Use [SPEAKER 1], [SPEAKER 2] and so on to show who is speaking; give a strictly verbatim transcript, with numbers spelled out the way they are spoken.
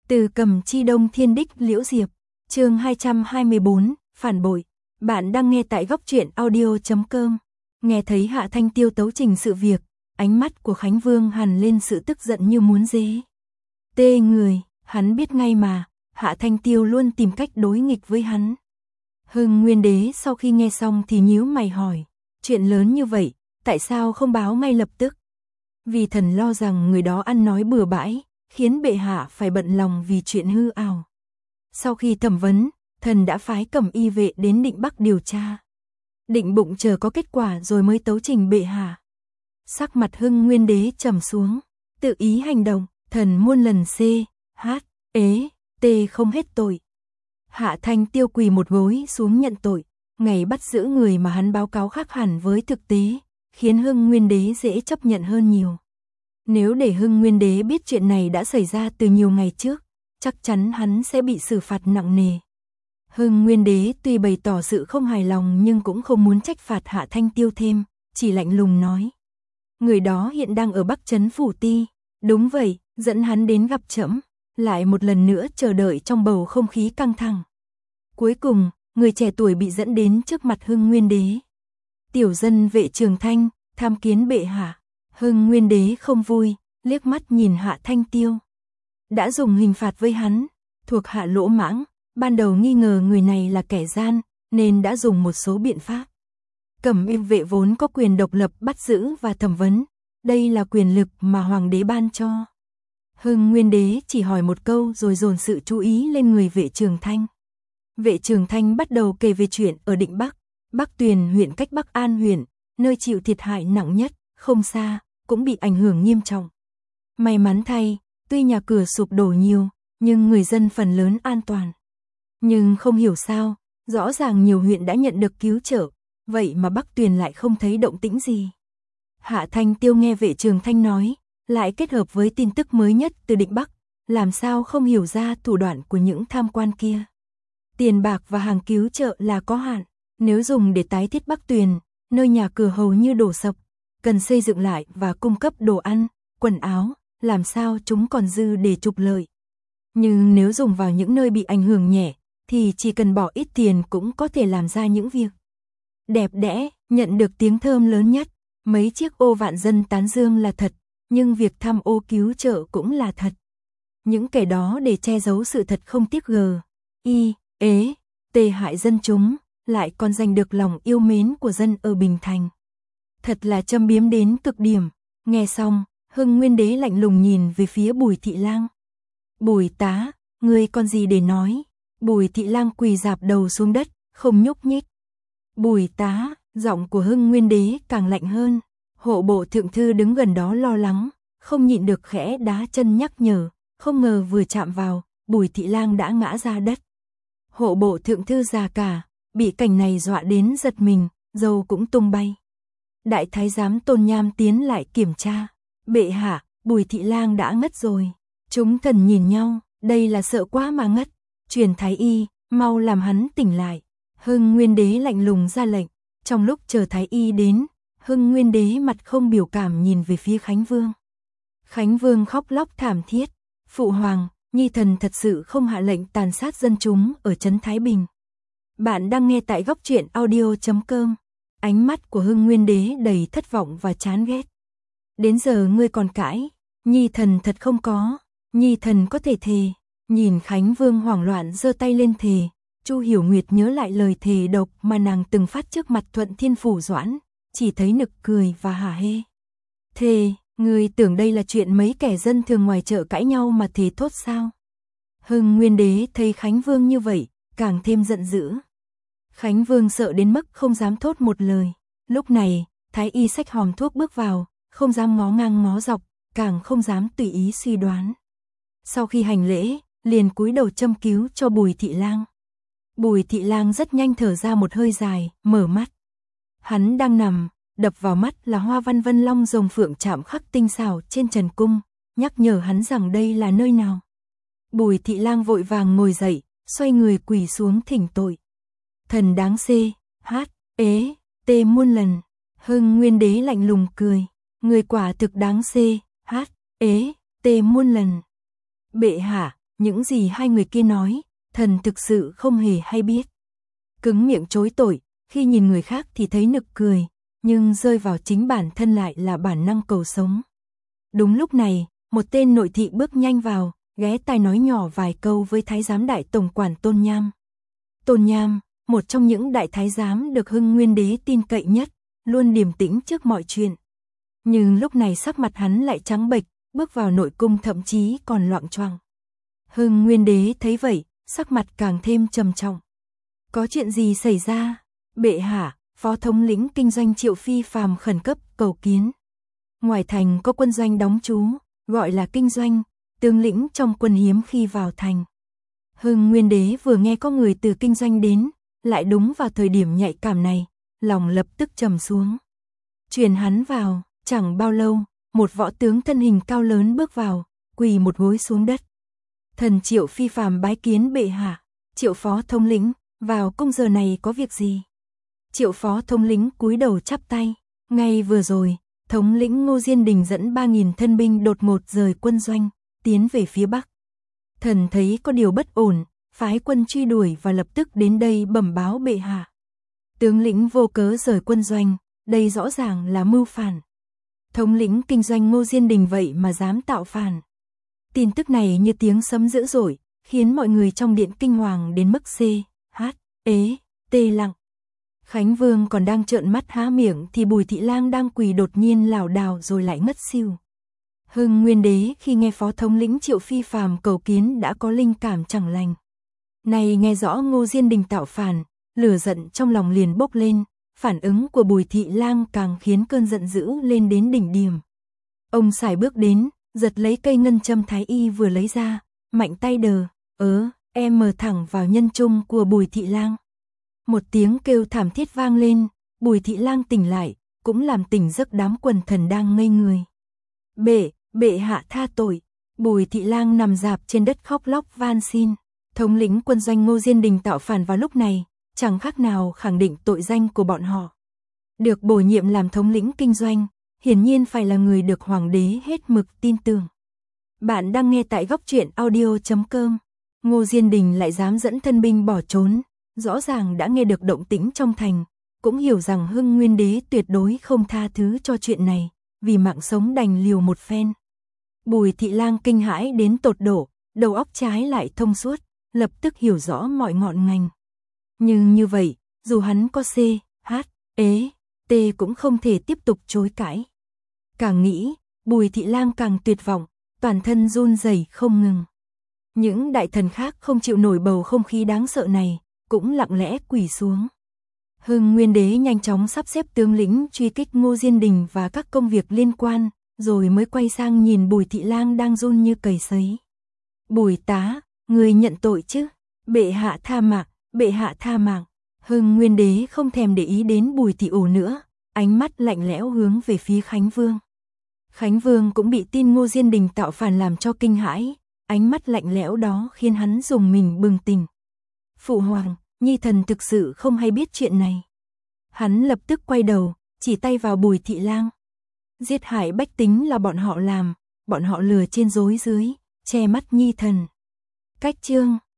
[SPEAKER 1] Từ Cầm Chi Đông Thiên Đích Liễu Diệp, chương hai trăm hai mươi bốn, phản bội. Bạn đang nghe tại góc truyện audio chấm com. Nghe thấy Hạ Thanh Tiêu tấu trình sự việc, ánh mắt của Khánh Vương hằn lên sự tức giận như muốn dế tê người, hắn biết ngay mà, Hạ Thanh Tiêu luôn tìm cách đối nghịch với hắn. Hưng Nguyên Đế sau khi nghe xong thì nhíu mày hỏi, chuyện lớn như vậy, tại sao không báo ngay lập tức? Vì thần lo rằng người đó ăn nói bừa bãi, khiến bệ hạ phải bận lòng vì chuyện hư ảo. Sau khi thẩm vấn, thần đã phái Cẩm Y vệ đến Định Bắc điều tra. Định bụng chờ có kết quả rồi mới tấu trình bệ hạ. Sắc mặt Hưng Nguyên Đế trầm xuống, tự ý hành động, thần muôn lần c, h, ế, t không hết tội. Hạ Thanh Tiêu quỳ một gối xuống nhận tội, ngày bắt giữ người mà hắn báo cáo khác hẳn với thực tế, khiến Hưng Nguyên Đế dễ chấp nhận hơn nhiều. Nếu để Hưng Nguyên Đế biết chuyện này đã xảy ra từ nhiều ngày trước, chắc chắn hắn sẽ bị xử phạt nặng nề. Hưng Nguyên Đế tuy bày tỏ sự không hài lòng nhưng cũng không muốn trách phạt Hạ Thanh Tiêu thêm, chỉ lạnh lùng nói. Người đó hiện đang ở Bắc Trấn Phủ Ti. Đúng vậy, dẫn hắn đến gặp trẫm. Lại một lần nữa chờ đợi trong bầu không khí căng thẳng. Cuối cùng, người trẻ tuổi bị dẫn đến trước mặt Hưng Nguyên Đế. Tiểu dân vệ Trường Thanh, tham kiến bệ hạ. Hưng Nguyên Đế không vui, liếc mắt nhìn Hạ Thanh Tiêu. Đã dùng hình phạt với hắn, thuộc hạ lỗ mãng, ban đầu nghi ngờ người này là kẻ gian, nên đã dùng một số biện pháp. Cẩm Y vệ vốn có quyền độc lập bắt giữ và thẩm vấn, đây là quyền lực mà hoàng đế ban cho. Hưng Nguyên Đế chỉ hỏi một câu rồi dồn sự chú ý lên người vệ Trường Thanh. Vệ Trường Thanh bắt đầu kể về chuyện ở Định Bắc, Bắc Tuyền huyện cách Bắc An huyện, nơi chịu thiệt hại nặng nhất, không xa, cũng bị ảnh hưởng nghiêm trọng. May mắn thay, tuy nhà cửa sụp đổ nhiều, nhưng người dân phần lớn an toàn. Nhưng không hiểu sao, rõ ràng nhiều huyện đã nhận được cứu trợ, vậy mà Bắc Tuyền lại không thấy động tĩnh gì. Hạ Thanh Tiêu nghe vệ Trường Thanh nói, lại kết hợp với tin tức mới nhất từ Định Bắc, làm sao không hiểu ra thủ đoạn của những tham quan kia. Tiền bạc và hàng cứu trợ là có hạn, nếu dùng để tái thiết Bắc Tuyền, nơi nhà cửa hầu như đổ sập, cần xây dựng lại và cung cấp đồ ăn, quần áo, làm sao chúng còn dư để trục lợi. Nhưng nếu dùng vào những nơi bị ảnh hưởng nhẹ, thì chỉ cần bỏ ít tiền cũng có thể làm ra những việc đẹp đẽ, nhận được tiếng thơm lớn nhất. Mấy chiếc ô vạn dân tán dương là thật, nhưng việc tham ô cứu trợ cũng là thật. Những kẻ đó để che giấu sự thật không tiếc gờ, y, ế, tê hại dân chúng, lại còn giành được lòng yêu mến của dân ở Bình Thành. Thật là châm biếm đến cực điểm. Nghe xong, Hưng Nguyên Đế lạnh lùng nhìn về phía Bùi Thị Lang. Bùi tá, ngươi còn gì để nói? Bùi Thị Lang quỳ rạp đầu xuống đất, không nhúc nhích. Bùi tá, giọng của Hưng Nguyên Đế càng lạnh hơn. Hộ bộ thượng thư đứng gần đó lo lắng, không nhịn được khẽ đá chân nhắc nhở, không ngờ vừa chạm vào, Bùi Thị Lang đã ngã ra đất. Hộ bộ thượng thư già cả, bị cảnh này dọa đến giật mình, râu cũng tung bay. Đại thái giám Tôn Nham tiến lại kiểm tra. Bệ hạ, Bùi Thị Lang đã ngất rồi. Chúng thần nhìn nhau, đây là sợ quá mà ngất. Truyền thái y, mau làm hắn tỉnh lại. Hưng Nguyên Đế lạnh lùng ra lệnh. Trong lúc chờ thái y đến, Hưng Nguyên Đế mặt không biểu cảm nhìn về phía Khánh Vương. Khánh Vương khóc lóc thảm thiết. Phụ hoàng, nhi thần thật sự không hạ lệnh tàn sát dân chúng ở trấn Thái Bình. Bạn đang nghe tại góc truyện audio chấm com. Ánh mắt của Hưng Nguyên Đế đầy thất vọng và chán ghét. Đến giờ ngươi còn cãi, nhi thần thật không có, nhi thần có thể thề. Nhìn Khánh Vương hoảng loạn giơ tay lên thề, Chu Hiểu Nguyệt nhớ lại lời thề độc mà nàng từng phát trước mặt Thuận Thiên Phủ Doãn, chỉ thấy nực cười và hả hê. Thề, ngươi tưởng đây là chuyện mấy kẻ dân thường ngoài chợ cãi nhau mà thề thốt sao? Hưng Nguyên Đế thấy Khánh Vương như vậy, càng thêm giận dữ. Khánh Vương sợ đến mức không dám thốt một lời. Lúc này, thái y xách hòm thuốc bước vào, không dám ngó ngang ngó dọc, càng không dám tùy ý suy đoán. Sau khi hành lễ, liền cúi đầu châm cứu cho Bùi Thị Lang. Bùi Thị Lang rất nhanh thở ra một hơi dài, mở mắt. Hắn đang nằm, đập vào mắt là hoa văn vân long rồng phượng chạm khắc tinh xảo trên trần cung, nhắc nhở hắn rằng đây là nơi nào. Bùi Thị Lang vội vàng ngồi dậy, xoay người quỳ xuống thỉnh tội. Thần đáng c, hát, ế, tê muôn lần. Hưng Nguyên Đế lạnh lùng cười. Người quả thực đáng c, hát, ế, tê muôn lần. Bệ hạ, Những gì hai người kia nói, thần thực sự không hề hay biết. Cứng miệng chối tội, khi nhìn người khác thì thấy nực cười, nhưng rơi vào chính bản thân lại là bản năng cầu sống. Đúng lúc này, một tên nội thị bước nhanh vào, ghé tai nói nhỏ vài câu với thái giám đại tổng quản Tôn Nham. Tôn Nham, một trong những đại thái giám được Hưng Nguyên Đế tin cậy nhất, luôn điềm tĩnh trước mọi chuyện. Nhưng lúc này sắc mặt hắn lại trắng bệch, bước vào nội cung thậm chí còn loạng choạng. Hưng Nguyên Đế thấy vậy, sắc mặt càng thêm trầm trọng. Có chuyện gì xảy ra? Bệ hạ, phó thống lĩnh kinh doanh Triệu Phi Phàm khẩn cấp cầu kiến. Ngoài thành có quân doanh đóng trú, gọi là kinh doanh, tướng lĩnh trong quân hiếm khi vào thành. Hưng Nguyên Đế vừa nghe có người từ kinh doanh đến, lại đúng vào thời điểm nhạy cảm này, lòng lập tức trầm xuống. Truyền hắn vào, chẳng bao lâu, một võ tướng thân hình cao lớn bước vào, quỳ một gối xuống đất. Thần Triệu Phi Phàm bái kiến bệ hạ. Triệu phó thống lĩnh, vào cung giờ này có việc gì? Triệu phó thống lĩnh cúi đầu chắp tay. Ngay vừa rồi, thống lĩnh Ngô Diên Đình dẫn ba nghìn thân binh đột ngột rời quân doanh, tiến về phía bắc. Thần thấy có điều bất ổn, phái quân truy đuổi và lập tức đến đây bẩm báo bệ hạ. Tướng lĩnh vô cớ rời quân doanh, đây rõ ràng là mưu phản. Thống lĩnh kinh doanh Ngô Diên Đình vậy mà dám tạo phản. Tin tức này như tiếng sấm dữ dội, khiến mọi người trong điện kinh hoàng đến mức c, h, ế, tê lặng. Khánh Vương còn đang trợn mắt há miệng thì Bùi Thị Lang đang quỳ đột nhiên lảo đảo rồi lại ngất xỉu. Hưng Nguyên Đế khi nghe phó thống lĩnh Triệu Phi Phàm cầu kiến đã có linh cảm chẳng lành. Này nghe rõ Ngô Diên Đình tạo phản, lửa giận trong lòng liền bốc lên, phản ứng của Bùi Thị Lang càng khiến cơn giận dữ lên đến đỉnh điểm. Ông sải bước đến, giật lấy cây ngân châm thái y vừa lấy ra, mạnh tay đờ, ớ, em mở thẳng vào nhân trung của Bùi Thị Lang. Một tiếng kêu thảm thiết vang lên, Bùi Thị Lang tỉnh lại, cũng làm tỉnh giấc đám quần thần đang ngây người. Bệ, bệ hạ tha tội. Bùi Thị Lang nằm rạp trên đất khóc lóc van xin. Thống lĩnh quân doanh Ngô Diên Đình tạo phản vào lúc này, chẳng khác nào khẳng định tội danh của bọn họ. Được bổ nhiệm làm thống lĩnh kinh doanh, hiển nhiên phải là người được hoàng đế hết mực tin tưởng. Bạn đang nghe tại góc truyện audio chấm com. Ngô Diên Đình lại dám dẫn thân binh bỏ trốn, rõ ràng đã nghe được động tĩnh trong thành, cũng hiểu rằng Hưng Nguyên Đế tuyệt đối không tha thứ cho chuyện này, vì mạng sống đành liều một phen. Bùi Thị Lang kinh hãi đến tột độ, đầu óc trái lại thông suốt, lập tức hiểu rõ mọi ngọn ngành. Nhưng như vậy, dù hắn có C, H, ế, T cũng không thể tiếp tục chối cãi. Càng nghĩ, Bùi Thị Lang càng tuyệt vọng, toàn thân run rẩy không ngừng. Những đại thần khác không chịu nổi bầu không khí đáng sợ này, cũng lặng lẽ quỳ xuống. Hưng Nguyên Đế nhanh chóng sắp xếp tướng lĩnh truy kích Ngô Diên Đình và các công việc liên quan, rồi mới quay sang nhìn Bùi Thị Lang đang run như cầy sấy. Bùi tá, người nhận tội chứ? Bệ hạ tha mạng, bệ hạ tha mạng. Hưng Nguyên Đế không thèm để ý đến Bùi Thị ủ nữa, ánh mắt lạnh lẽo hướng về phía Khánh Vương. Khánh Vương cũng bị tin Ngô Diên Đình tạo phản làm cho kinh hãi, ánh mắt lạnh lẽo đó khiến hắn dùng mình bừng tỉnh. Phụ hoàng, nhi thần thực sự không hay biết chuyện này. Hắn lập tức quay đầu, chỉ tay vào Bùi Thị Lang. Giết hại bách tính là bọn họ làm, bọn họ lừa trên dối dưới, che mắt nhi thần. Cách chương